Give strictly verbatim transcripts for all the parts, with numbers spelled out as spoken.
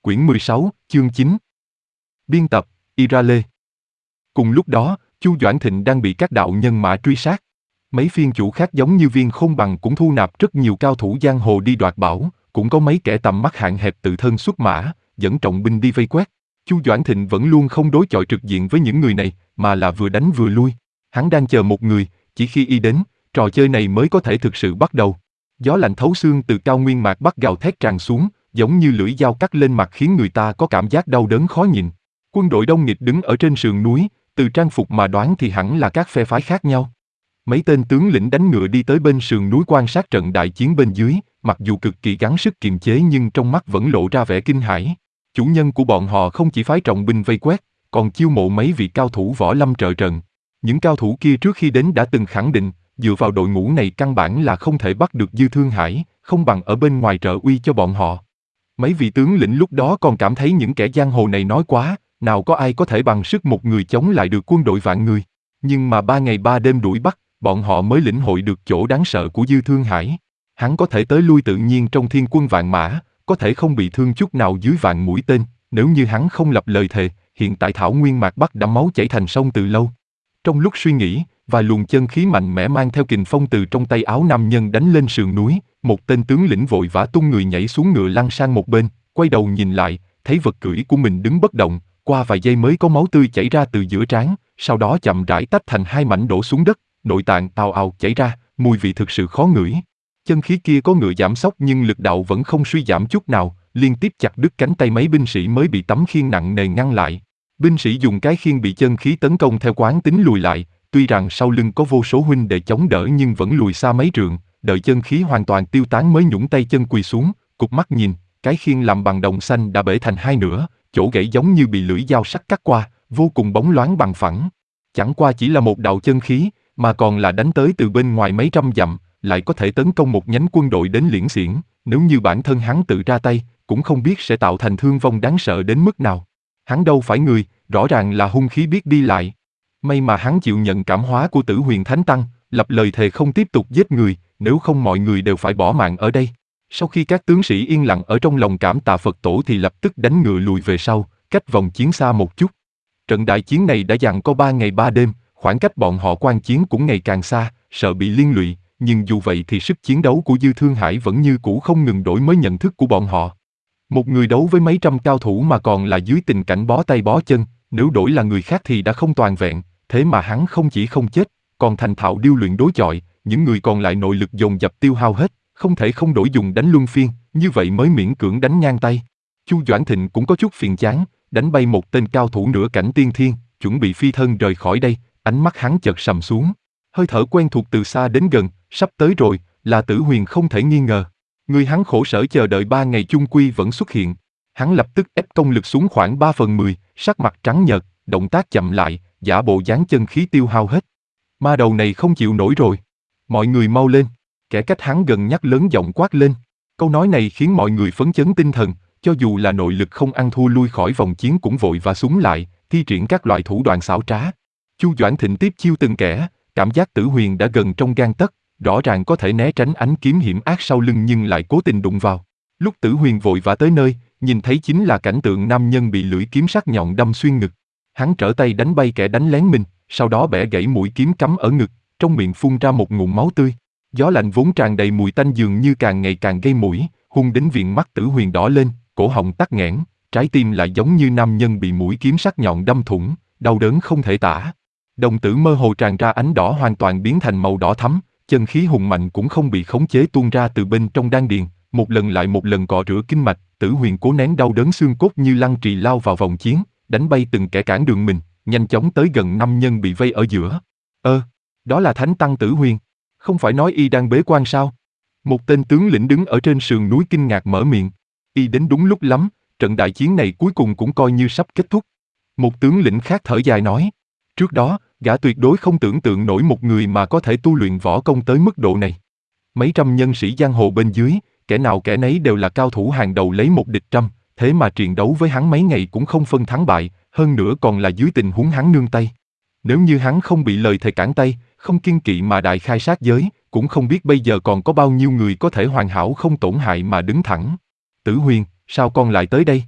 quyển mười sáu, chương chín. Biên tập, Irale. Cùng lúc đó, Chu Doãn Thịnh đang bị các đạo nhân mã truy sát. Mấy phiên chủ khác giống như Viên Khôn Bằng cũng thu nạp rất nhiều cao thủ giang hồ đi đoạt bảo, cũng có mấy kẻ tầm mắt hạn hẹp tự thân xuất mã, dẫn trọng binh đi vây quét. Chu Doãn Thịnh vẫn luôn không đối chọi trực diện với những người này, mà là vừa đánh vừa lui. Hắn đang chờ một người, chỉ khi y đến, trò chơi này mới có thể thực sự bắt đầu. Gió lạnh thấu xương từ cao nguyên mạc Bắc gào thét tràn xuống, giống như lưỡi dao cắt lên mặt khiến người ta có cảm giác đau đớn khó nhịn. Quân đội đông nghịt đứng ở trên sườn núi, từ trang phục mà đoán thì hẳn là các phe phái khác nhau. Mấy tên tướng lĩnh đánh ngựa đi tới bên sườn núi quan sát trận đại chiến bên dưới, mặc dù cực kỳ gắng sức kiềm chế nhưng trong mắt vẫn lộ ra vẻ kinh hãi. Chủ nhân của bọn họ không chỉ phái trọng binh vây quét, còn chiêu mộ mấy vị cao thủ võ lâm trợ trận. Những cao thủ kia trước khi đến đã từng khẳng định, dựa vào đội ngũ này căn bản là không thể bắt được Dư Thương Hải, không bằng ở bên ngoài trợ uy cho bọn họ. Mấy vị tướng lĩnh lúc đó còn cảm thấy những kẻ giang hồ này nói quá, nào có ai có thể bằng sức một người chống lại được quân đội vạn người. Nhưng mà ba ngày ba đêm đuổi bắt, bọn họ mới lĩnh hội được chỗ đáng sợ của Dư Thương Hải. Hắn có thể tới lui tự nhiên trong thiên quân vạn mã, có thể không bị thương chút nào dưới vạn mũi tên, nếu như hắn không lập lời thề, hiện tại thảo nguyên mạc Bắc đã máu chảy thành sông từ lâu. Trong lúc suy nghĩ, vài luồng chân khí mạnh mẽ mang theo kình phong từ trong tay áo nam nhân đánh lên sườn núi, một tên tướng lĩnh vội vã tung người nhảy xuống ngựa lăn sang một bên, quay đầu nhìn lại, thấy vật cưỡi của mình đứng bất động, qua vài giây mới có máu tươi chảy ra từ giữa trán, sau đó chậm rãi tách thành hai mảnh đổ xuống đất, nội tạng ào ào chảy ra, mùi vị thực sự khó ngửi. Chân khí kia có ngựa giảm sóc nhưng lực đạo vẫn không suy giảm chút nào, liên tiếp chặt đứt cánh tay mấy binh sĩ mới bị tấm khiên nặng nề ngăn lại. Binh sĩ dùng cái khiên bị chân khí tấn công theo quán tính lùi lại, tuy rằng sau lưng có vô số huynh đệ chống đỡ nhưng vẫn lùi xa mấy trượng, đợi chân khí hoàn toàn tiêu tán mới nhũng tay chân quỳ xuống, cụp mắt nhìn, cái khiên làm bằng đồng xanh đã bể thành hai nửa, chỗ gãy giống như bị lưỡi dao sắc cắt qua, vô cùng bóng loáng bằng phẳng. Chẳng qua chỉ là một đạo chân khí, mà còn là đánh tới từ bên ngoài mấy trăm dặm, lại có thể tấn công một nhánh quân đội đến liễn xiển, nếu như bản thân hắn tự ra tay, cũng không biết sẽ tạo thành thương vong đáng sợ đến mức nào. Hắn đâu phải người, rõ ràng là hung khí biết đi lại. May mà hắn chịu nhận cảm hóa của Tử Huyền Thánh Tăng, lập lời thề không tiếp tục giết người, nếu không mọi người đều phải bỏ mạng ở đây. Sau khi các tướng sĩ yên lặng ở trong lòng cảm tạ Phật tổ thì lập tức đánh ngựa lùi về sau, cách vòng chiến xa một chút. Trận đại chiến này đã giằng co ba ngày ba đêm, khoảng cách bọn họ quan chiến cũng ngày càng xa, sợ bị liên lụy, nhưng dù vậy thì sức chiến đấu của Dư Thương Hải vẫn như cũ không ngừng đổi mới nhận thức của bọn họ. Một người đấu với mấy trăm cao thủ mà còn là dưới tình cảnh bó tay bó chân, nếu đổi là người khác thì đã không toàn vẹn, thế mà hắn không chỉ không chết, còn thành thạo điêu luyện đối chọi, những người còn lại nội lực dồn dập tiêu hao hết, không thể không đổi dùng đánh luân phiên, như vậy mới miễn cưỡng đánh ngang tay. Chu Doãn Thịnh cũng có chút phiền chán, đánh bay một tên cao thủ nửa cảnh tiên thiên, chuẩn bị phi thân rời khỏi đây, ánh mắt hắn chợt sầm xuống. Hơi thở quen thuộc từ xa đến gần, sắp tới rồi, là Tử Huyền không thể nghi ngờ. Người hắn khổ sở chờ đợi ba ngày chung quy vẫn xuất hiện. Hắn lập tức ép công lực xuống khoảng ba phần mười, sắc mặt trắng nhợt, động tác chậm lại, giả bộ dáng chân khí tiêu hao hết. Ma đầu này không chịu nổi rồi. Mọi người mau lên. Kẻ cách hắn gần nhắc lớn giọng quát lên. Câu nói này khiến mọi người phấn chấn tinh thần, cho dù là nội lực không ăn thua lui khỏi vòng chiến cũng vội và súng lại, thi triển các loại thủ đoạn xảo trá. Chu Doãn Thịnh tiếp chiêu từng kẻ, cảm giác Tử Huyền đã gần trong gang tấc, rõ ràng có thể né tránh ánh kiếm hiểm ác sau lưng nhưng lại cố tình đụng vào. Lúc Tử Huyền vội vã tới nơi, nhìn thấy chính là cảnh tượng nam nhân bị lưỡi kiếm sắc nhọn đâm xuyên ngực. Hắn trở tay đánh bay kẻ đánh lén mình, sau đó bẻ gãy mũi kiếm cắm ở ngực, trong miệng phun ra một ngụm máu tươi. Gió lạnh vốn tràn đầy mùi tanh dường như càng ngày càng gây mũi, hung đến viền mắt Tử Huyền đỏ lên, cổ họng tắc nghẽn, trái tim lại giống như nam nhân bị mũi kiếm sắc nhọn đâm thủng, đau đớn không thể tả. Đồng tử mơ hồ tràn ra ánh đỏ hoàn toàn biến thành màu đỏ thắm, chân khí hùng mạnh cũng không bị khống chế tuôn ra từ bên trong đan điền, một lần lại một lần cọ rửa kinh mạch. Tử Huyền cố nén đau đớn xương cốt như lăng trì lao vào vòng chiến, đánh bay từng kẻ cản đường mình, nhanh chóng tới gần năm nhân bị vây ở giữa. Ơ, đó là Thánh Tăng Tử Huyền, không phải nói y đang bế quan sao? Một tên tướng lĩnh đứng ở trên sườn núi kinh ngạc mở miệng. Y đến đúng lúc lắm, trận đại chiến này cuối cùng cũng coi như sắp kết thúc. Một tướng lĩnh khác thở dài nói. Trước đó, gã tuyệt đối không tưởng tượng nổi một người mà có thể tu luyện võ công tới mức độ này. Mấy trăm nhân sĩ giang hồ bên dưới, kẻ nào kẻ nấy đều là cao thủ hàng đầu lấy một địch trăm, thế mà triền đấu với hắn mấy ngày cũng không phân thắng bại, hơn nữa còn là dưới tình huống hắn nương tay. Nếu như hắn không bị lời thề cản tay, không kiêng kỵ mà đại khai sát giới, cũng không biết bây giờ còn có bao nhiêu người có thể hoàn hảo không tổn hại mà đứng thẳng. Tử Huyền, sao con lại tới đây?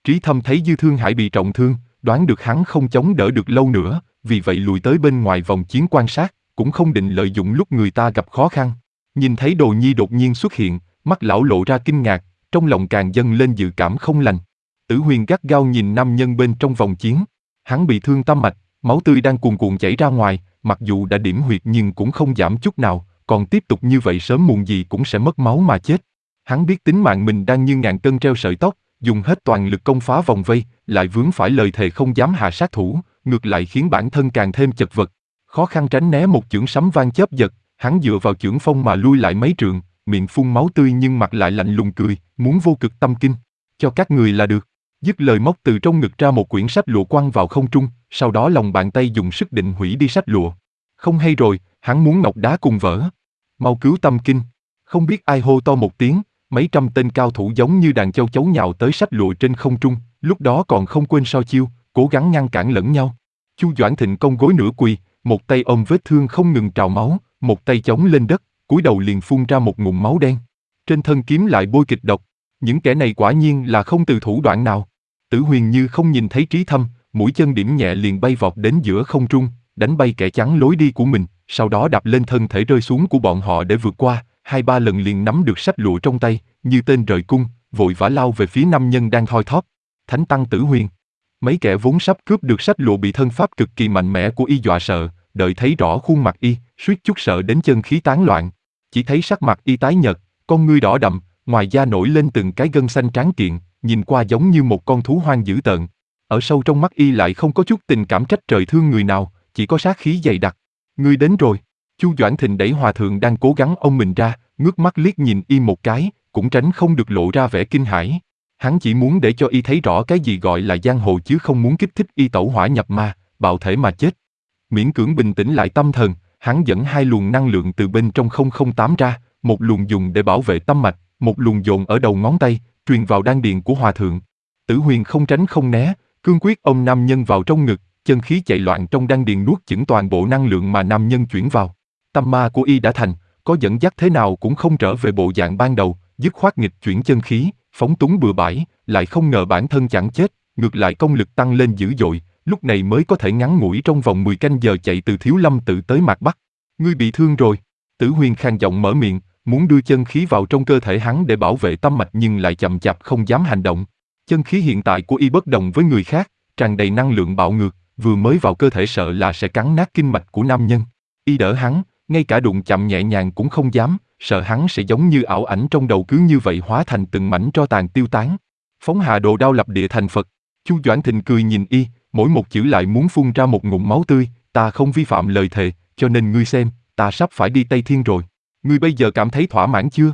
Trí Thâm thấy Dư Thương Hải bị trọng thương, đoán được hắn không chống đỡ được lâu nữa, vì vậy lùi tới bên ngoài vòng chiến quan sát, cũng không định lợi dụng lúc người ta gặp khó khăn. Nhìn thấy Đồ Nhi đột nhiên xuất hiện, mắt lão lộ ra kinh ngạc, trong lòng càng dâng lên dự cảm không lành. Tử Huyền gắt gao nhìn nam nhân bên trong vòng chiến. Hắn bị thương tâm mạch, máu tươi đang cuồn cuộn chảy ra ngoài, mặc dù đã điểm huyệt nhưng cũng không giảm chút nào, còn tiếp tục như vậy sớm muộn gì cũng sẽ mất máu mà chết. Hắn biết tính mạng mình đang như ngàn cân treo sợi tóc, dùng hết toàn lực công phá vòng vây, lại vướng phải lời thề không dám hạ sát thủ, ngược lại khiến bản thân càng thêm chật vật. Khó khăn tránh né một chưởng sấm vang chớp giật, hắn dựa vào chưởng phong mà lui lại mấy trượng, miệng phun máu tươi nhưng mặt lại lạnh lùng cười, muốn vô cực tâm kinh, cho các người là được. Dứt lời móc từ trong ngực ra một quyển sách lụa quăng vào không trung, sau đó lòng bàn tay dùng sức định hủy đi sách lụa. Không hay rồi, hắn muốn ngọc đá cùng vỡ. Mau cứu tâm kinh. Không biết ai hô to một tiếng, mấy trăm tên cao thủ giống như đàn châu chấu nhào tới sách lụa trên không trung, lúc đó còn không quên so chiêu, cố gắng ngăn cản lẫn nhau. Chu Doãn Thịnh cong gối nửa quỳ, một tay ôm vết thương không ngừng trào máu, một tay chống lên đất, cúi đầu liền phun ra một ngụm máu đen. Trên thân kiếm lại bôi kịch độc. Những kẻ này quả nhiên là không từ thủ đoạn nào. Tử Huyền như không nhìn thấy Trí Thâm, mũi chân điểm nhẹ liền bay vọt đến giữa không trung, đánh bay kẻ chắn lối đi của mình, sau đó đạp lên thân thể rơi xuống của bọn họ để vượt qua, hai ba lần liền nắm được sách lụa trong tay, như tên rời cung, vội vã lao về phía nam nhân đang thoi thóp. Thánh tăng Tử Huyền. Mấy kẻ vốn sắp cướp được sách lụa bị thân pháp cực kỳ mạnh mẽ của y dọa sợ, đợi thấy rõ khuôn mặt y, suýt chút sợ đến chân khí tán loạn. Chỉ thấy sắc mặt y tái nhợt, con ngươi đỏ đậm, ngoài da nổi lên từng cái gân xanh tráng kiện, nhìn qua giống như một con thú hoang dữ tợn. Ở sâu trong mắt y lại không có chút tình cảm trách trời thương người nào, chỉ có sát khí dày đặc. Ngươi đến rồi. Chu Doãn Thịnh đẩy hòa thượng đang cố gắng ôm mình ra, ngước mắt liếc nhìn y một cái, cũng tránh không được lộ ra vẻ kinh hãi. Hắn chỉ muốn để cho y thấy rõ cái gì gọi là giang hồ chứ không muốn kích thích y tẩu hỏa nhập ma, bạo thể mà chết. Miễn cưỡng bình tĩnh lại tâm thần, hắn dẫn hai luồng năng lượng từ bên trong không không tám ra, một luồng dùng để bảo vệ tâm mạch, một luồng dồn ở đầu ngón tay, truyền vào đan điền của hòa thượng. Tử Huyền không tránh không né, cương quyết ôm nam nhân vào trong ngực, chân khí chạy loạn trong đan điền nuốt chửng toàn bộ năng lượng mà nam nhân chuyển vào. Tâm ma của y đã thành, có dẫn dắt thế nào cũng không trở về bộ dạng ban đầu, dứt khoát nghịch chuyển chân khí, phóng túng bừa bãi, lại không ngờ bản thân chẳng chết, ngược lại công lực tăng lên dữ dội, lúc này mới có thể ngắn ngủi trong vòng mười canh giờ chạy từ Thiếu Lâm tự tới Mạc Bắc. Ngươi bị thương rồi. Tử Huyền khàn giọng mở miệng, muốn đưa chân khí vào trong cơ thể hắn để bảo vệ tâm mạch nhưng lại chậm chạp không dám hành động. Chân khí hiện tại của y bất đồng với người khác, tràn đầy năng lượng bạo ngược, vừa mới vào cơ thể sợ là sẽ cắn nát kinh mạch của nam nhân. Y đỡ hắn, ngay cả đụng chạm nhẹ nhàng cũng không dám, sợ hắn sẽ giống như ảo ảnh trong đầu cứ như vậy hóa thành từng mảnh tro tàn tiêu tán. Phóng hạ đồ đao lập địa thành Phật. Chu Doãn Thịnh cười nhìn y, mỗi một chữ lại muốn phun ra một ngụm máu tươi. Ta không vi phạm lời thề, cho nên ngươi xem, ta sắp phải đi Tây Thiên rồi. Ngươi bây giờ cảm thấy thỏa mãn chưa?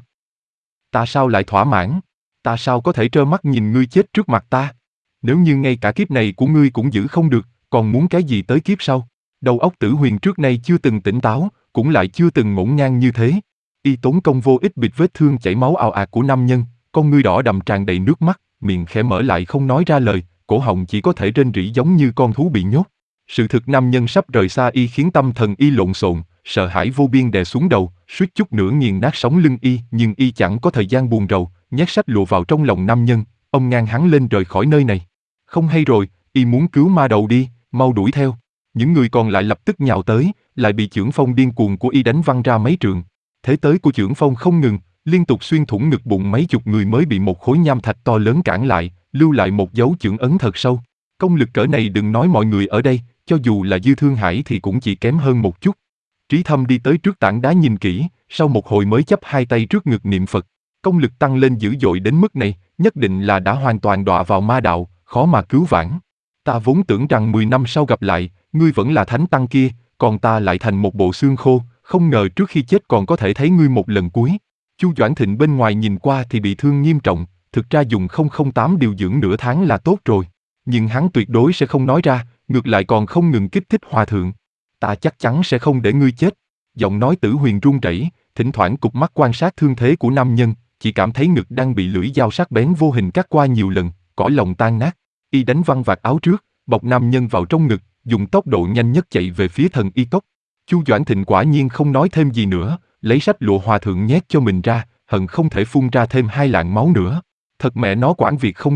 Ta sao lại thỏa mãn? Ta sao có thể trơ mắt nhìn ngươi chết trước mặt ta? Nếu như ngay cả kiếp này của ngươi cũng giữ không được, còn muốn cái gì tới kiếp sau? Đầu óc Tử Huyền trước nay chưa từng tỉnh táo, cũng lại chưa từng ngổn ngang như thế. Y tốn công vô ích bịt vết thương chảy máu ào ạt của nam nhân, con ngươi đỏ đầm tràn đầy nước mắt, miệng khẽ mở lại không nói ra lời, cổ họng chỉ có thể rên rỉ giống như con thú bị nhốt. Sự thực nam nhân sắp rời xa y khiến tâm thần y lộn xộn, sợ hãi vô biên đè xuống đầu, suýt chút nữa nghiền nát sống lưng y, nhưng y chẳng có thời gian buồn rầu, nhét sách lụa vào trong lòng nam nhân, ông ngang hắn lên rời khỏi nơi này. Không hay rồi, y muốn cứu ma đầu đi, mau đuổi theo. Những người còn lại lập tức nhào tới, lại bị chưởng phong điên cuồng của y đánh văng ra mấy trượng. Thế tới của chưởng phong không ngừng, liên tục xuyên thủng ngực bụng mấy chục người mới bị một khối nham thạch to lớn cản lại, lưu lại một dấu chưởng ấn thật sâu. Công lực cỡ này đừng nói mọi người ở đây, cho dù là Dư Thương Hải thì cũng chỉ kém hơn một chút. Trí Thâm đi tới trước tảng đá nhìn kỹ, sau một hồi mới chắp hai tay trước ngực niệm Phật. Công lực tăng lên dữ dội đến mức này, nhất định là đã hoàn toàn đọa vào ma đạo, khó mà cứu vãn. Ta vốn tưởng rằng mười năm sau gặp lại, ngươi vẫn là thánh tăng kia, còn ta lại thành một bộ xương khô, không ngờ trước khi chết còn có thể thấy ngươi một lần cuối. Chu Doãn Thịnh bên ngoài nhìn qua thì bị thương nghiêm trọng, thực ra dùng không không tám điều dưỡng nửa tháng là tốt rồi. Nhưng hắn tuyệt đối sẽ không nói ra, ngược lại còn không ngừng kích thích hòa thượng. Ta chắc chắn sẽ không để ngươi chết. Giọng nói Tử Huyền run rẩy, thỉnh thoảng cụp mắt quan sát thương thế của nam nhân, chỉ cảm thấy ngực đang bị lưỡi dao sắc bén vô hình cắt qua nhiều lần, cõi lòng tan nát. Y đánh văng vạt áo trước, bọc nam nhân vào trong ngực, dùng tốc độ nhanh nhất chạy về phía thần y cốc. Chu Doãn Thịnh quả nhiên không nói thêm gì nữa, lấy sách lụa hòa thượng nhét cho mình ra, hận không thể phun ra thêm hai lạng máu nữa. Thật mẹ nó quản việc không đâu,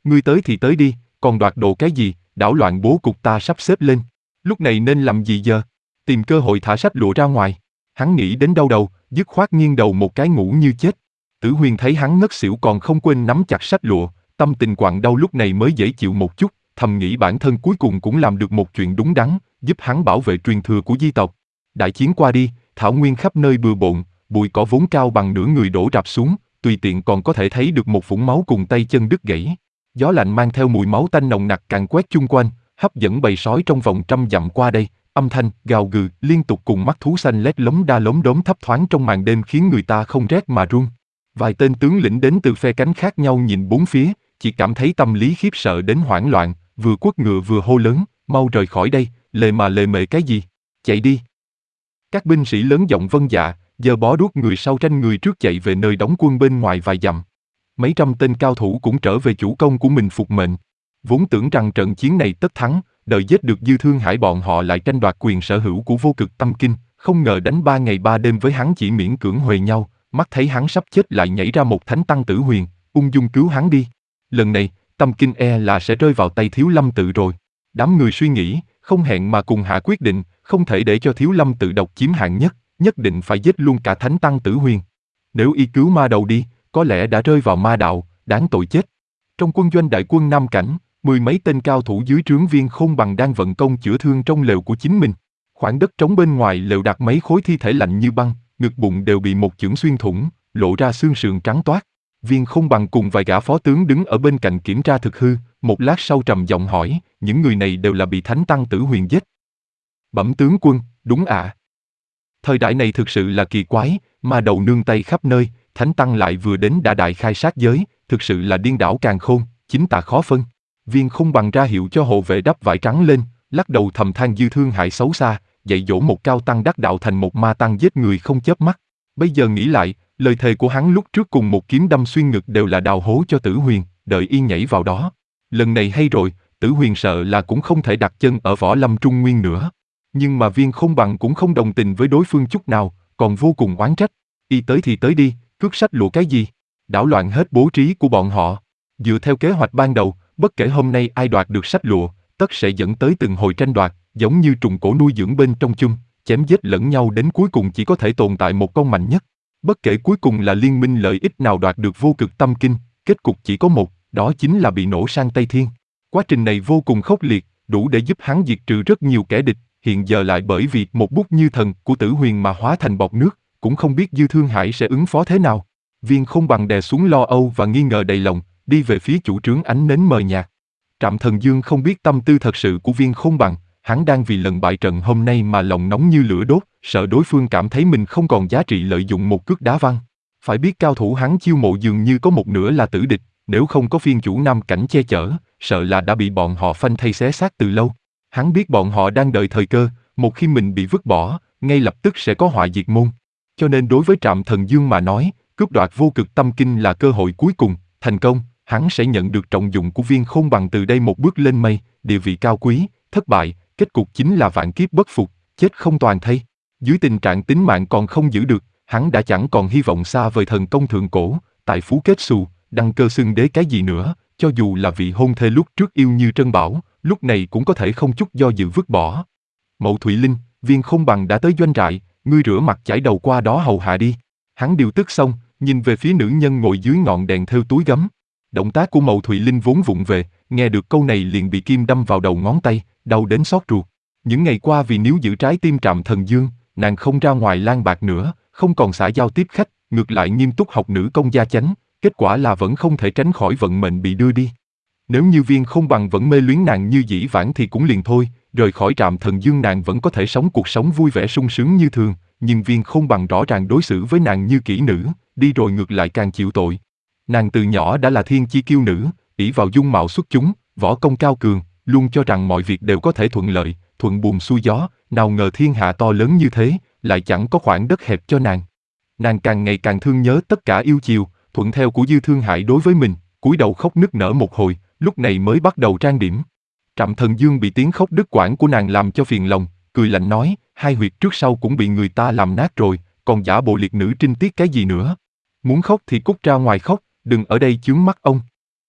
Ngươi tới thì tới đi, còn đoạt đồ cái gì, đảo loạn bố cục ta sắp xếp lên. Lúc này nên làm gì giờ? Tìm cơ hội thả sách lụa ra ngoài. Hắn nghĩ đến đau đầu, dứt khoát nghiêng đầu một cái ngủ như chết. Tử Huyền thấy hắn ngất xỉu còn không quên nắm chặt sách lụa, tâm tình quặn đau lúc này mới dễ chịu một chút, thầm nghĩ bản thân cuối cùng cũng làm được một chuyện đúng đắn, giúp hắn bảo vệ truyền thừa của di tộc. Đại chiến qua đi, thảo nguyên khắp nơi bừa bộn, bụi cỏ vốn cao bằng nửa người đổ rạp xuống, tùy tiện còn có thể thấy được một vũng máu cùng tay chân đứt gãy. Gió lạnh mang theo mùi máu tanh nồng nặc càn quét chung quanh, hấp dẫn bầy sói trong vòng trăm dặm qua đây. Âm thanh gào gừ liên tục cùng mắt thú xanh lét lống đa lống đốm thấp thoáng trong màn đêm khiến người ta không rét mà run. Vài tên tướng lĩnh đến từ phe cánh khác nhau nhìn bốn phía, chỉ cảm thấy tâm lý khiếp sợ đến hoảng loạn, vừa quất ngựa vừa hô lớn, mau rời khỏi đây, lề mà lề mề cái gì, chạy đi. Các binh sĩ lớn giọng vâng dạ, giờ bó đuốc người sau tranh người trước chạy về nơi đóng quân bên ngoài vài dặm. Mấy trăm tên cao thủ cũng trở về chủ công của mình phục mệnh. Vốn tưởng rằng trận chiến này tất thắng, đợi giết được Dư Thương Hải bọn họ lại tranh đoạt quyền sở hữu của Vô Cực Tâm Kinh, không ngờ đánh ba ngày ba đêm với hắn chỉ miễn cưỡng huề nhau, mắt thấy hắn sắp chết lại nhảy ra một thánh tăng Tử Huyền, ung dung cứu hắn đi. Lần này, Tâm Kinh e là sẽ rơi vào tay Thiếu Lâm Tự rồi. Đám người suy nghĩ, không hẹn mà cùng hạ quyết định, không thể để cho Thiếu Lâm Tự độc chiếm hạng nhất, nhất định phải giết luôn cả thánh tăng Tử Huyền. Nếu y cứu ma đầu đi, có lẽ đã rơi vào ma đạo, đáng tội chết. Trong quân doanh đại quân Nam Cảnh, mười mấy tên cao thủ dưới trướng Viên Khôn Bằng đang vận công chữa thương trong lều của chính mình. Khoảng đất trống bên ngoài lều đặt mấy khối thi thể lạnh như băng, ngực bụng đều bị một chưởng xuyên thủng, lộ ra xương sườn trắng toát. Viên Khôn Bằng cùng vài gã phó tướng đứng ở bên cạnh kiểm tra thực hư, một lát sau trầm giọng hỏi, những người này đều là bị thánh tăng Tử Huyền giết. Bẩm tướng quân, đúng ạ. À. Thời đại này thực sự là kỳ quái, ma đầu nương tay khắp nơi, thánh tăng lại vừa đến đã đại khai sát giới, thực sự là điên đảo càn khôn, chính tà khó phân. Viên Khôn Bằng ra hiệu cho hộ vệ đắp vải trắng lên, lắc đầu thầm than Dư Thương Hải xấu xa, dạy dỗ một cao tăng đắc đạo thành một ma tăng giết người không chớp mắt. Bây giờ nghĩ lại, lời thề của hắn lúc trước cùng một kiếm đâm xuyên ngực đều là đào hố cho Tử Huyền, đợi y nhảy vào đó. Lần này hay rồi, Tử Huyền sợ là cũng không thể đặt chân ở Võ Lâm Trung Nguyên nữa. Nhưng mà Viên Khôn Bằng cũng không đồng tình với đối phương chút nào, còn vô cùng oán trách. Y tới thì tới đi, cướp sách lụa cái gì? Đảo loạn hết bố trí của bọn họ. Dựa theo kế hoạch ban đầu, bất kể hôm nay ai đoạt được sách lụa, tất sẽ dẫn tới từng hồi tranh đoạt, giống như trùng cổ nuôi dưỡng bên trong chung, chém giết lẫn nhau đến cuối cùng chỉ có thể tồn tại một con mạnh nhất. Bất kể cuối cùng là liên minh lợi ích nào đoạt được Vô Cực Tâm Kinh, kết cục chỉ có một, đó chính là bị nổ sang Tây Thiên. Quá trình này vô cùng khốc liệt, đủ để giúp hắn diệt trừ rất nhiều kẻ địch, hiện giờ lại bởi vì một bút như thần của Tử Huyền mà hóa thành bọt nước, cũng không biết Dư Thương Hải sẽ ứng phó thế nào. Viên Khôn Bằng đè xuống lo âu và nghi ngờ đầy lòng, đi về phía chủ trướng ánh nến mờ nhạt. Trạm Thần Dương không biết tâm tư thật sự của Viên Khôn Bằng, hắn đang vì lần bại trận hôm nay mà lòng nóng như lửa đốt, sợ đối phương cảm thấy mình không còn giá trị lợi dụng một cước đá văng. Phải biết cao thủ hắn chiêu mộ dường như có một nửa là tử địch, nếu không có phiên chủ Nam Cảnh che chở, sợ là đã bị bọn họ phanh thây xé xác từ lâu. Hắn biết bọn họ đang đợi thời cơ, một khi mình bị vứt bỏ, ngay lập tức sẽ có họa diệt môn. Cho nên đối với Trạm Thần Dương mà nói, cướp đoạt Vô Cực Tâm Kinh là cơ hội cuối cùng, thành công, hắn sẽ nhận được trọng dụng của Viên Khôn Bằng từ đây một bước lên mây, địa vị cao quý, thất bại, kết cục chính là vạn kiếp bất phục, chết không toàn thây. Dưới tình trạng tính mạng còn không giữ được, hắn đã chẳng còn hy vọng xa vời thần công thượng cổ, tài phú kết xù, đăng cơ xưng đế cái gì nữa, cho dù là vị hôn thê lúc trước yêu như trân bảo, lúc này cũng có thể không chút do dự vứt bỏ. Mậu Thụy Linh, Viên Khôn Bằng đã tới doanh trại, ngươi rửa mặt chải đầu qua đó hầu hạ đi. Hắn điều tức xong, nhìn về phía nữ nhân ngồi dưới ngọn đèn thêu túi gấm. Động tác của Mậu Thụy Linh vốn vụng về, nghe được câu này liền bị kim đâm vào đầu ngón tay, đau đến xót ruột. Những ngày qua vì níu giữ trái tim Trạm Thần Dương, nàng không ra ngoài lang bạc nữa, không còn xã giao tiếp khách, ngược lại nghiêm túc học nữ công gia chánh, kết quả là vẫn không thể tránh khỏi vận mệnh bị đưa đi. Nếu như Viên Khôn Bằng vẫn mê luyến nàng như dĩ vãng thì cũng liền thôi, rời khỏi Trạm Thần Dương nàng vẫn có thể sống cuộc sống vui vẻ sung sướng như thường, nhưng Viên Khôn Bằng rõ ràng đối xử với nàng như kỹ nữ, đi rồi ngược lại càng chịu tội. Nàng từ nhỏ đã là thiên chi kiêu nữ, ỷ vào dung mạo xuất chúng, võ công cao cường, luôn cho rằng mọi việc đều có thể thuận lợi, thuận buồm xuôi gió, nào ngờ thiên hạ to lớn như thế, lại chẳng có khoảng đất hẹp cho nàng. Nàng càng ngày càng thương nhớ tất cả yêu chiều, thuận theo của Dư Thương Hải đối với mình, cúi đầu khóc nức nở một hồi, lúc này mới bắt đầu trang điểm. Trạm Thần Dương bị tiếng khóc đứt quãng của nàng làm cho phiền lòng, cười lạnh nói, hai huyệt trước sau cũng bị người ta làm nát rồi, còn giả bộ liệt nữ trinh tiết cái gì nữa. Muốn khóc thì cút ra ngoài khóc, đừng ở đây chướng mắt ông.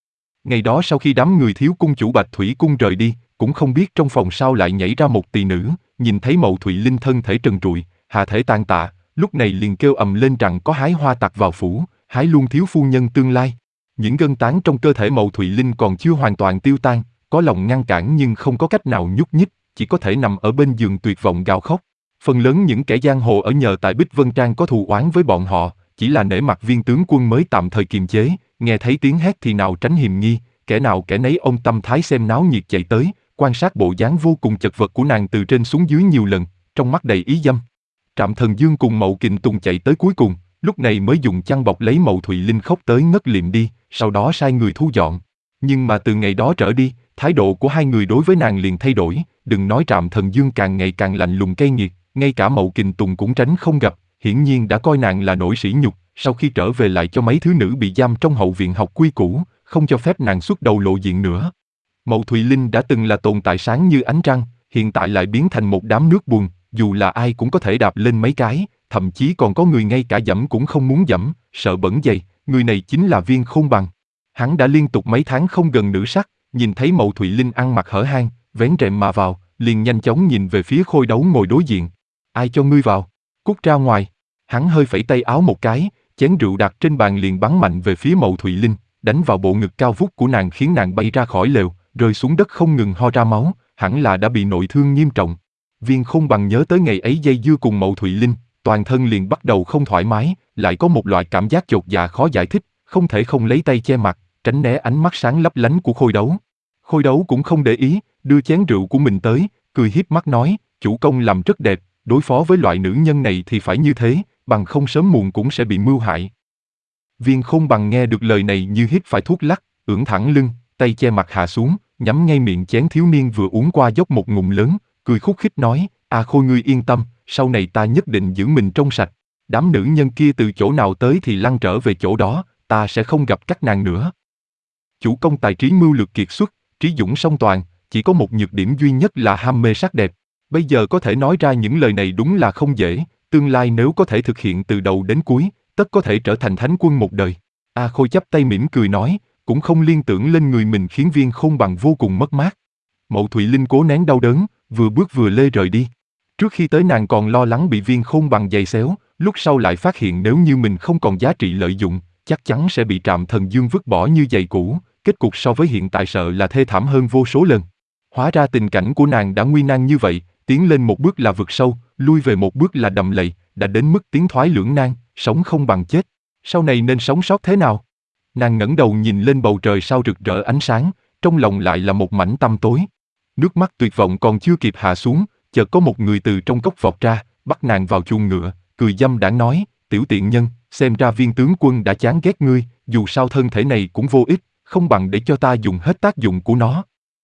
Ngày đó sau khi đám người thiếu cung chủ Bạch Thủy Cung rời đi, cũng không biết trong phòng sau lại nhảy ra một tỳ nữ, nhìn thấy Mậu Thụy Linh thân thể trần trụi, hạ thể tàn tạ, lúc này liền kêu ầm lên rằng có hái hoa tặc vào phủ, hái luôn thiếu phu nhân tương lai. Những gân tán trong cơ thể Mậu Thụy Linh còn chưa hoàn toàn tiêu tan, có lòng ngăn cản nhưng không có cách nào nhúc nhích, chỉ có thể nằm ở bên giường tuyệt vọng gào khóc. Phần lớn những kẻ giang hồ ở nhờ tại Bích Vân Trang có thù oán với bọn họ, chỉ là nể mặt Viên tướng quân mới tạm thời kiềm chế, nghe thấy tiếng hét thì nào tránh hiềm nghi, kẻ nào kẻ nấy ôm tâm thái xem náo nhiệt chạy tới, quan sát bộ dáng vô cùng chật vật của nàng từ trên xuống dưới nhiều lần, trong mắt đầy ý dâm. Trạm Thần Dương cùng Mậu Kình Tùng chạy tới cuối cùng, lúc này mới dùng chăn bọc lấy Mậu Thụy Linh khóc tới ngất lịm đi, sau đó sai người thu dọn. Nhưng mà từ ngày đó trở đi, thái độ của hai người đối với nàng liền thay đổi, đừng nói Trạm Thần Dương càng ngày càng lạnh lùng cay nghiệt, ngay cả Mậu Kình Tùng cũng tránh không gặp, hiển nhiên đã coi nàng là nỗi sỉ nhục, sau khi trở về lại cho mấy thứ nữ bị giam trong hậu viện học quy củ, không cho phép nàng xuất đầu lộ diện nữa. Mậu Thụy Linh đã từng là tồn tại sáng như ánh trăng, hiện tại lại biến thành một đám nước bùn, dù là ai cũng có thể đạp lên mấy cái, thậm chí còn có người ngay cả dẫm cũng không muốn dẫm, sợ bẩn giày, người này chính là Viên Khôn Bằng. Hắn đã liên tục mấy tháng không gần nữ sắc, nhìn thấy Mậu Thụy Linh ăn mặc hở hang, vén rèm mà vào, liền nhanh chóng nhìn về phía Khôi Đấu ngồi đối diện. Ai cho ngươi vào? Cút ra ngoài. Hắn hơi phẩy tay áo một cái, chén rượu đặt trên bàn liền bắn mạnh về phía Mậu Thụy Linh, đánh vào bộ ngực cao vút của nàng khiến nàng bay ra khỏi lều, rơi xuống đất không ngừng ho ra máu, hẳn là đã bị nội thương nghiêm trọng. Viên Khôn Bằng nhớ tới ngày ấy dây dưa cùng Mậu Thụy Linh, toàn thân liền bắt đầu không thoải mái, lại có một loại cảm giác chột dạ khó giải thích, không thể không lấy tay che mặt, tránh né ánh mắt sáng lấp lánh của Khôi Đấu. Khôi Đấu cũng không để ý, đưa chén rượu của mình tới, cười hiếp mắt nói, chủ công làm rất đẹp, đối phó với loại nữ nhân này thì phải như thế, bằng không sớm muộn cũng sẽ bị mưu hại. Viên Khôn Bằng nghe được lời này như hít phải thuốc lắc, ưỡn thẳng lưng, tay che mặt hạ xuống, nhắm ngay miệng chén thiếu niên vừa uống qua dốc một ngụm lớn, cười khúc khích nói, à Khôi ngươi yên tâm, sau này ta nhất định giữ mình trong sạch. Đám nữ nhân kia từ chỗ nào tới thì lăn trở về chỗ đó, ta sẽ không gặp các nàng nữa. Chủ công tài trí mưu lược kiệt xuất, trí dũng song toàn, chỉ có một nhược điểm duy nhất là ham mê sắc đẹp. Bây giờ có thể nói ra những lời này đúng là không dễ, tương lai nếu có thể thực hiện từ đầu đến cuối, tất có thể trở thành thánh quân một đời. A Khôi chắp tay mỉm cười nói, cũng không liên tưởng lên người mình khiến Viên Khôn Bằng vô cùng mất mát. Mậu Thụy Linh cố nén đau đớn, vừa bước vừa lê rời đi. Trước khi tới nàng còn lo lắng bị Viên Khôn Bằng giày xéo, lúc sau lại phát hiện nếu như mình không còn giá trị lợi dụng, chắc chắn sẽ bị Trạm Thần Dương vứt bỏ như giày cũ, kết cục so với hiện tại sợ là thê thảm hơn vô số lần. Hóa ra tình cảnh của nàng đã nguy nan như vậy, tiến lên một bước là vực sâu, lui về một bước là đầm lầy, đã đến mức tiến thoái lưỡng nan, sống không bằng chết. Sau này nên sống sót thế nào? Nàng ngẩng đầu nhìn lên bầu trời sao rực rỡ ánh sáng, trong lòng lại là một mảnh tăm tối. Nước mắt tuyệt vọng còn chưa kịp hạ xuống, chợt có một người từ trong cốc vọt ra, bắt nàng vào chuồng ngựa, cười dâm đãng nói, tiểu tiện nhân, xem ra Viên tướng quân đã chán ghét ngươi, dù sao thân thể này cũng vô ích, không bằng để cho ta dùng hết tác dụng của nó.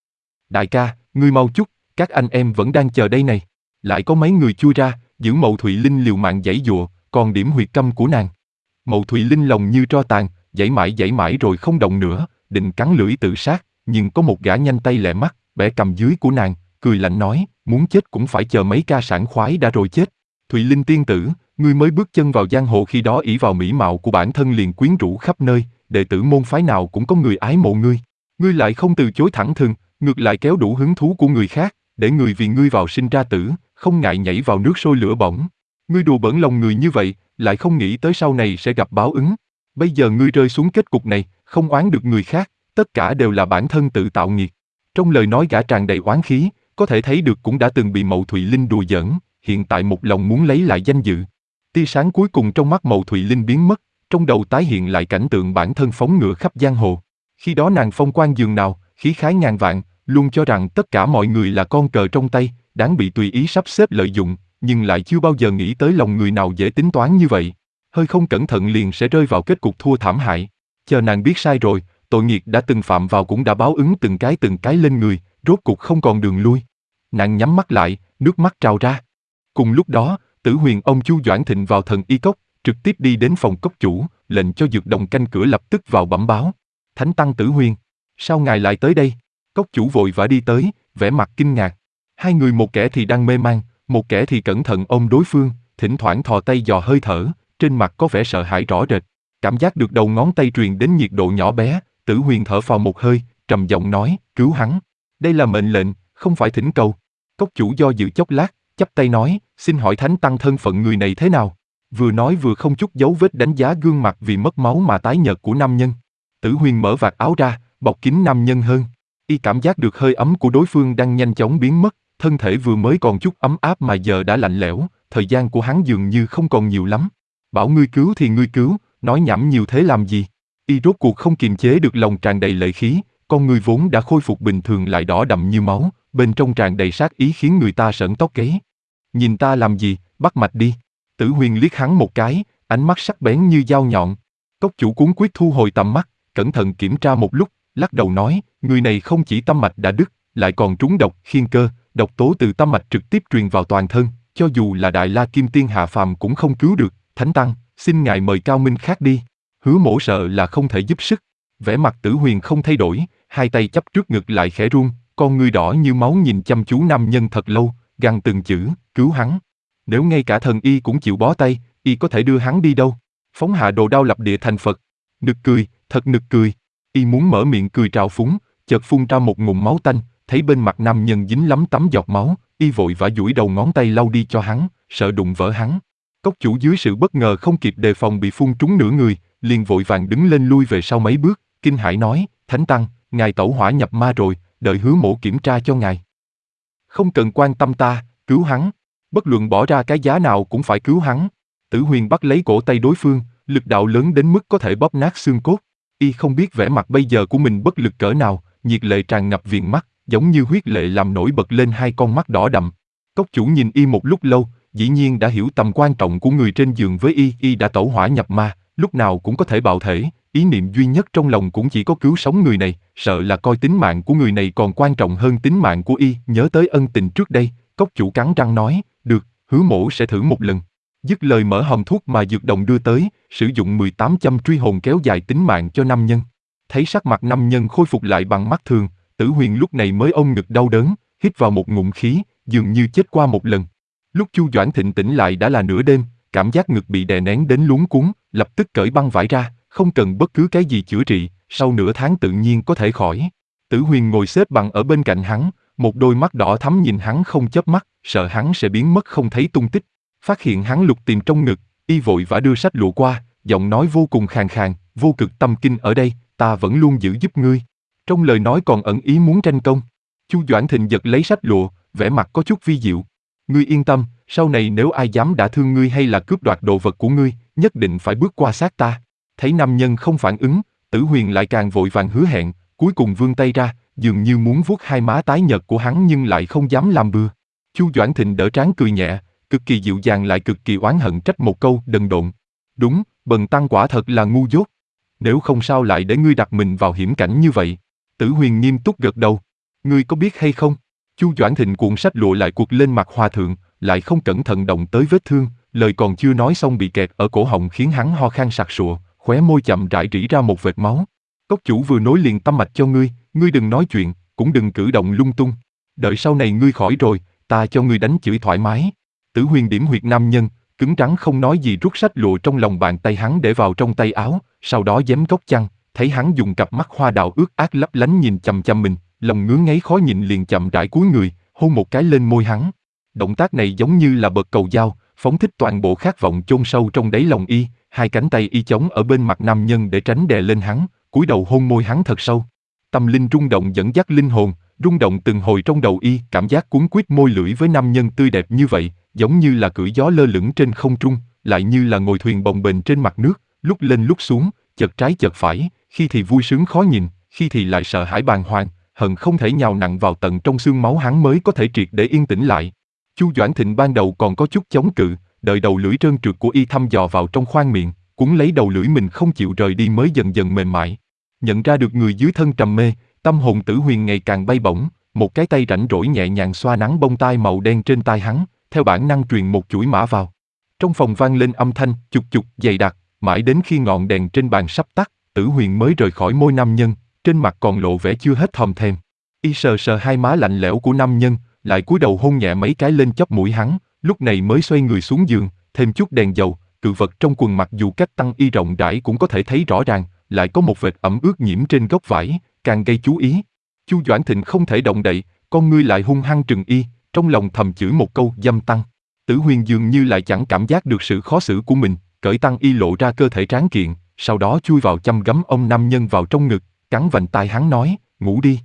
Đại ca, ngươi mau chút, các anh em vẫn đang chờ đây này. Lại có mấy người chui ra, giữ Mậu Thụy Linh liều mạng giãy giụa, còn điểm huyệt câm của nàng. Mậu Thụy Linh lòng như tro tàn, giãy mãi giãy mãi rồi không động nữa, định cắn lưỡi tự sát, nhưng có một gã nhanh tay lẹ mắt, bẻ cầm dưới của nàng, cười lạnh nói, muốn chết cũng phải chờ mấy ca sảng khoái đã rồi chết. Thụy Linh tiên tử, ngươi mới bước chân vào giang hồ khi đó ỷ vào mỹ mạo của bản thân liền quyến rũ khắp nơi, đệ tử môn phái nào cũng có người ái mộ ngươi. Ngươi lại không từ chối thẳng thừng, ngược lại kéo đủ hứng thú của người khác, để người vì ngươi vào sinh ra tử, không ngại nhảy vào nước sôi lửa bỏng. Ngươi đùa bỡn lòng người như vậy, lại không nghĩ tới sau này sẽ gặp báo ứng. Bây giờ ngươi rơi xuống kết cục này, không oán được người khác, tất cả đều là bản thân tự tạo nghiệt. Trong lời nói gã tràn đầy oán khí, có thể thấy được cũng đã từng bị Mậu Thụy Linh đùa giỡn, hiện tại một lòng muốn lấy lại danh dự. Tia sáng cuối cùng trong mắt Mậu Thụy Linh biến mất, trong đầu tái hiện lại cảnh tượng bản thân phóng ngựa khắp giang hồ. Khi đó nàng phong quan giường nào, khí khái ngàn vạn, luôn cho rằng tất cả mọi người là con cờ trong tay, đáng bị tùy ý sắp xếp lợi dụng, nhưng lại chưa bao giờ nghĩ tới lòng người nào dễ tính toán như vậy. Hơi không cẩn thận liền sẽ rơi vào kết cục thua thảm hại. Chờ nàng biết sai rồi, tội nghiệp đã từng phạm vào cũng đã báo ứng từng cái từng cái lên người, rốt cuộc không còn đường lui. Nàng nhắm mắt lại, nước mắt trào ra. Cùng lúc đó, Tử Huyền ông Chu Doãn Thịnh vào Thần Y Cốc, trực tiếp đi đến phòng cốc chủ, lệnh cho dược đồng canh cửa lập tức vào bẩm báo. Thánh tăng Tử Huyền, sao ngài lại tới đây? Cốc chủ vội vã đi tới, vẻ mặt kinh ngạc. Hai người một kẻ thì đang mê man, một kẻ thì cẩn thận ôm đối phương, thỉnh thoảng thò tay dò hơi thở, trên mặt có vẻ sợ hãi rõ rệt. Cảm giác được đầu ngón tay truyền đến nhiệt độ nhỏ bé, Tử Huyền thở phào một hơi, trầm giọng nói, cứu hắn. Đây là mệnh lệnh, không phải thỉnh cầu. Cốc chủ do dự chốc lát, chắp tay nói, xin hỏi Thánh Tăng thân phận người này thế nào? Vừa nói vừa không chút dấu vết đánh giá gương mặt vì mất máu mà tái nhợt của nam nhân. Tử Huyền mở vạt áo ra, bọc kín nam nhân hơn. Y cảm giác được hơi ấm của đối phương đang nhanh chóng biến mất, thân thể vừa mới còn chút ấm áp mà giờ đã lạnh lẽo, thời gian của hắn dường như không còn nhiều lắm. Bảo ngươi cứu thì ngươi cứu, nói nhảm nhiều thế làm gì? Y rốt cuộc không kiềm chế được lòng tràn đầy lệ khí, con người vốn đã khôi phục bình thường lại đỏ đậm như máu, bên trong tràn đầy sát ý khiến người ta sởn tóc gáy. Nhìn ta làm gì, bắt mạch đi. Tử Huyền liếc hắn một cái, ánh mắt sắc bén như dao nhọn. Cốc chủ cuống quýt thu hồi tầm mắt, cẩn thận kiểm tra một lúc, lắc đầu nói, người này không chỉ tâm mạch đã đứt, lại còn trúng độc khiên cơ, độc tố từ tâm mạch trực tiếp truyền vào toàn thân, cho dù là Đại La Kim Tiên hạ phàm cũng không cứu được. Thánh Tăng, xin ngài mời cao minh khác đi. Hứa Mỗ sợ là không thể giúp sức. Vẻ mặt Tử Huyền không thay đổi, hai tay chắp trước ngực lại khẽ run, con ngươi đỏ như máu nhìn chăm chú nam nhân thật lâu, gằn từng chữ, cứu hắn. Nếu ngay cả thần y cũng chịu bó tay, y có thể đưa hắn đi đâu? Phóng hạ đồ đao lập địa thành Phật. Nực cười, thật nực cười. Y muốn mở miệng cười trào phúng, chợt phun ra một ngụm máu tanh, thấy bên mặt nam nhân dính lắm tấm giọt máu, y vội vã duỗi đầu ngón tay lau đi cho hắn, sợ đụng vỡ hắn. Cốc chủ dưới sự bất ngờ không kịp đề phòng bị phun trúng nửa người, liền vội vàng đứng lên lui về sau mấy bước, kinh hãi nói, Thánh Tăng, ngài tẩu hỏa nhập ma rồi, đợi Hứa Mỗ kiểm tra cho ngài. Không cần quan tâm ta, cứu hắn. Bất luận bỏ ra cái giá nào cũng phải cứu hắn. Tử Huyền bắt lấy cổ tay đối phương, lực đạo lớn đến mức có thể bóp nát xương cốt. Y không biết vẻ mặt bây giờ của mình bất lực cỡ nào, nhiệt lệ tràn ngập viền mắt, giống như huyết lệ làm nổi bật lên hai con mắt đỏ đậm. Cốc chủ nhìn Y một lúc lâu, dĩ nhiên đã hiểu tầm quan trọng của người trên giường với Y. Y đã tẩu hỏa nhập ma, lúc nào cũng có thể bạo thể, ý niệm duy nhất trong lòng cũng chỉ có cứu sống người này, sợ là coi tính mạng của người này còn quan trọng hơn tính mạng của Y. Nhớ tới ân tình trước đây, cốc chủ cắn răng nói, được, Hứa Mỗ sẽ thử một lần. Dứt lời mở hòm thuốc mà dược đồng đưa tới, sử dụng mười tám châm truy hồn kéo dài tính mạng cho nam nhân. Thấy sắc mặt nam nhân khôi phục lại bằng mắt thường, Tử Huyền lúc này mới ôm ngực đau đớn, hít vào một ngụm khí, dường như chết qua một lần. Lúc Chu Doãn Thịnh tỉnh lại đã là nửa đêm, cảm giác ngực bị đè nén đến luống cuống, lập tức cởi băng vải ra, không cần bất cứ cái gì chữa trị, sau nửa tháng tự nhiên có thể khỏi. Tử Huyền ngồi xếp bằng ở bên cạnh hắn, một đôi mắt đỏ thắm nhìn hắn không chớp mắt, sợ hắn sẽ biến mất không thấy tung tích. Phát hiện hắn lục tìm trong ngực, Y vội vã đưa sách lụa qua, giọng nói vô cùng khàn khàn, vô cực tâm kinh ở đây, ta vẫn luôn giữ giúp ngươi. Trong lời nói còn ẩn ý muốn tranh công. Chu Doãn Thịnh giật lấy sách lụa, vẻ mặt có chút vi diệu. Ngươi yên tâm, sau này nếu ai dám đả thương ngươi hay là cướp đoạt đồ vật của ngươi, nhất định phải bước qua xác ta. Thấy nam nhân không phản ứng, Tử Huyền lại càng vội vàng hứa hẹn, cuối cùng vươn tay ra, dường như muốn vuốt hai má tái nhợt của hắn nhưng lại không dám làm bừa. Chu Doãn Thịnh đỡ trán cười nhẹ, cực kỳ dịu dàng lại cực kỳ oán hận trách một câu đần độn. Đúng, Bần Tăng quả thật là ngu dốt. Nếu không sao lại để ngươi đặt mình vào hiểm cảnh như vậy. Tử Huyền nghiêm túc gật đầu. Ngươi có biết hay không? Chu Doãn Thịnh cuộn sách lụa lại quật lên mặt hòa thượng, lại không cẩn thận động tới vết thương, lời còn chưa nói xong bị kẹt ở cổ họng khiến hắn ho khan sặc sụa, khóe môi chậm rãi rỉ ra một vệt máu. Cốc chủ vừa nối liền tâm mạch cho ngươi, ngươi đừng nói chuyện, cũng đừng cử động lung tung. Đợi sau này ngươi khỏi rồi, ta cho ngươi đánh chửi thoải mái. Tử Huyền điểm huyệt nam nhân, cứng rắn không nói gì rút sách lụa trong lòng bàn tay hắn để vào trong tay áo, sau đó giếm góc chăn, thấy hắn dùng cặp mắt hoa đào ướt át lấp lánh nhìn chằm chằm mình, lòng ngứa ngáy khó nhịn liền chậm rãi cúi người, hôn một cái lên môi hắn. Động tác này giống như là bật cầu dao, phóng thích toàn bộ khát vọng chôn sâu trong đáy lòng Y, hai cánh tay Y chống ở bên mặt nam nhân để tránh đè lên hắn, cúi đầu hôn môi hắn thật sâu. Tâm linh rung động dẫn dắt linh hồn, rung động từng hồi trong đầu Y, cảm giác cuốn quýt môi lưỡi với nam nhân tươi đẹp như vậy, giống như là cưỡi gió lơ lửng trên không trung, lại như là ngồi thuyền bồng bềnh trên mặt nước, lúc lên lúc xuống, chợt trái chợt phải, khi thì vui sướng khó nhìn, khi thì lại sợ hãi bàng hoàng, hận không thể nhào nặng vào tận trong xương máu hắn mới có thể triệt để yên tĩnh lại. Chu Doãn Thịnh ban đầu còn có chút chống cự, đợi đầu lưỡi trơn trượt của Y thăm dò vào trong khoang miệng, cuốn lấy đầu lưỡi mình không chịu rời đi mới dần dần mềm mại. Nhận ra được người dưới thân trầm mê, tâm hồn Tử Huyền ngày càng bay bổng, một cái tay rảnh rỗi nhẹ nhàng xoa nắng bông tai màu đen trên tai hắn, theo bản năng truyền một chuỗi mã vào. Trong phòng vang lên âm thanh chục chục dày đặc, mãi đến khi ngọn đèn trên bàn sắp tắt, Tử Huyền mới rời khỏi môi nam nhân, trên mặt còn lộ vẻ chưa hết thòm thèm. Y sờ sờ hai má lạnh lẽo của nam nhân, lại cúi đầu hôn nhẹ mấy cái lên chóp mũi hắn, lúc này mới xoay người xuống giường, thêm chút đèn dầu, cự vật trong quần mặc dù cách tăng Y rộng rãi cũng có thể thấy rõ ràng, lại có một vệt ẩm ướt nhiễm trên gốc vải, càng gây chú ý. Chu Doãn Thịnh không thể động đậy, con ngươi lại hung hăng trừng y, trong lòng thầm chửi một câu dâm tăng. Tử Huyền dường như lại chẳng cảm giác được sự khó xử của mình, cởi tăng y lộ ra cơ thể tráng kiện, sau đó chui vào chăm gấm ông nam nhân vào trong ngực, cắn vành tai hắn nói, ngủ đi.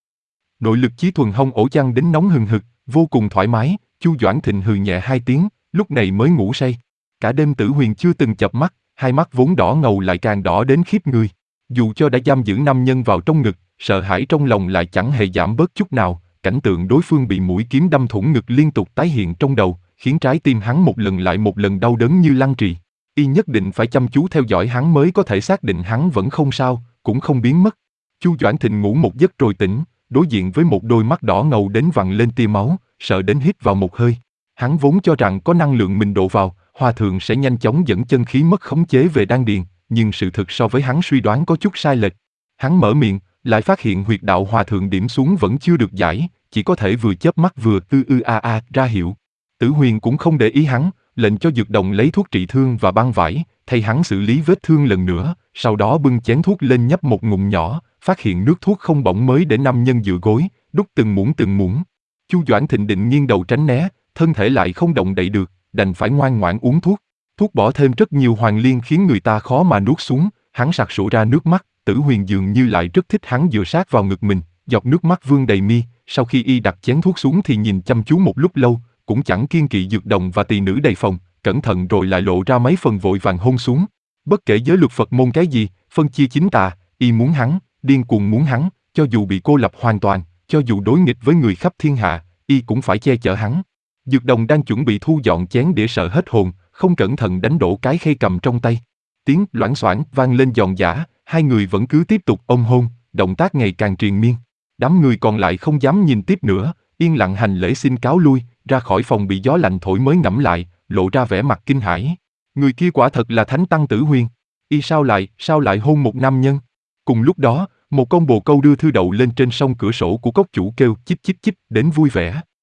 Nội lực chí thuần hông ổ chăn đến nóng hừng hực, vô cùng thoải mái, Chu Doãn Thịnh hừ nhẹ hai tiếng, lúc này mới ngủ say. Cả đêm Tử Huyền chưa từng chợp mắt, hai mắt vốn đỏ ngầu lại càng đỏ đến khiếp người. Dù cho đã giam giữ nam nhân vào trong ngực, sợ hãi trong lòng lại chẳng hề giảm bớt chút nào, cảnh tượng đối phương bị mũi kiếm đâm thủng ngực liên tục tái hiện trong đầu, khiến trái tim hắn một lần lại một lần đau đớn như lăng trì. Y nhất định phải chăm chú theo dõi hắn mới có thể xác định hắn vẫn không sao, cũng không biến mất. Chu Doãn Thịnh ngủ một giấc rồi tỉnh, đối diện với một đôi mắt đỏ ngầu đến vằn lên tia máu, sợ đến hít vào một hơi. Hắn vốn cho rằng có năng lượng mình đổ vào, Hòa Thượng sẽ nhanh chóng dẫn chân khí mất khống chế về đan điền, nhưng sự thực so với hắn suy đoán có chút sai lệch. Hắn mở miệng, lại phát hiện huyệt đạo Hòa Thượng điểm xuống vẫn chưa được giải, chỉ có thể vừa chớp mắt vừa ư ư a a ra hiệu. Tử Huyền cũng không để ý hắn, lệnh cho dược đồng lấy thuốc trị thương và băng vải, thay hắn xử lý vết thương lần nữa, sau đó bưng chén thuốc lên nhấp một ngụm nhỏ, phát hiện nước thuốc không bỏng mới để nam nhân dựa gối, đút từng muỗng từng muỗng. Chu Doãn Thịnh định nghiêng đầu tránh né, thân thể lại không động đậy được, đành phải ngoan ngoãn uống thuốc. Thuốc bỏ thêm rất nhiều hoàng liên khiến người ta khó mà nuốt xuống, hắn sặc sụa ra nước mắt, Tử Huyền dường như lại rất thích hắn dựa sát vào ngực mình, giọt nước mắt vương đầy mi, sau khi y đặt chén thuốc xuống thì nhìn chăm chú một lúc lâu, cũng chẳng kiêng kỵ dược đồng và tỳ nữ đầy phòng, cẩn thận rồi lại lộ ra mấy phần vội vàng hôn xuống. Bất kể giới luật Phật môn cái gì, phân chia chính tà, y muốn hắn, điên cuồng muốn hắn, cho dù bị cô lập hoàn toàn, cho dù đối nghịch với người khắp thiên hạ, y cũng phải che chở hắn. Dược đồng đang chuẩn bị thu dọn chén đĩa sợ hết hồn, không cẩn thận đánh đổ cái khay cầm trong tay. Tiếng loảng xoảng vang lên giòn giã, hai người vẫn cứ tiếp tục ôm hôn, động tác ngày càng triền miên. Đám người còn lại không dám nhìn tiếp nữa, yên lặng hành lễ xin cáo lui, ra khỏi phòng bị gió lạnh thổi mới ngẫm lại, lộ ra vẻ mặt kinh hãi. Người kia quả thật là Thánh Tăng Tử Huyền. Y sao lại, sao lại hôn một nam nhân? Cùng lúc đó, một con bồ câu đưa thư đậu lên trên song cửa sổ của cốc chủ kêu chích chích chích đến vui vẻ.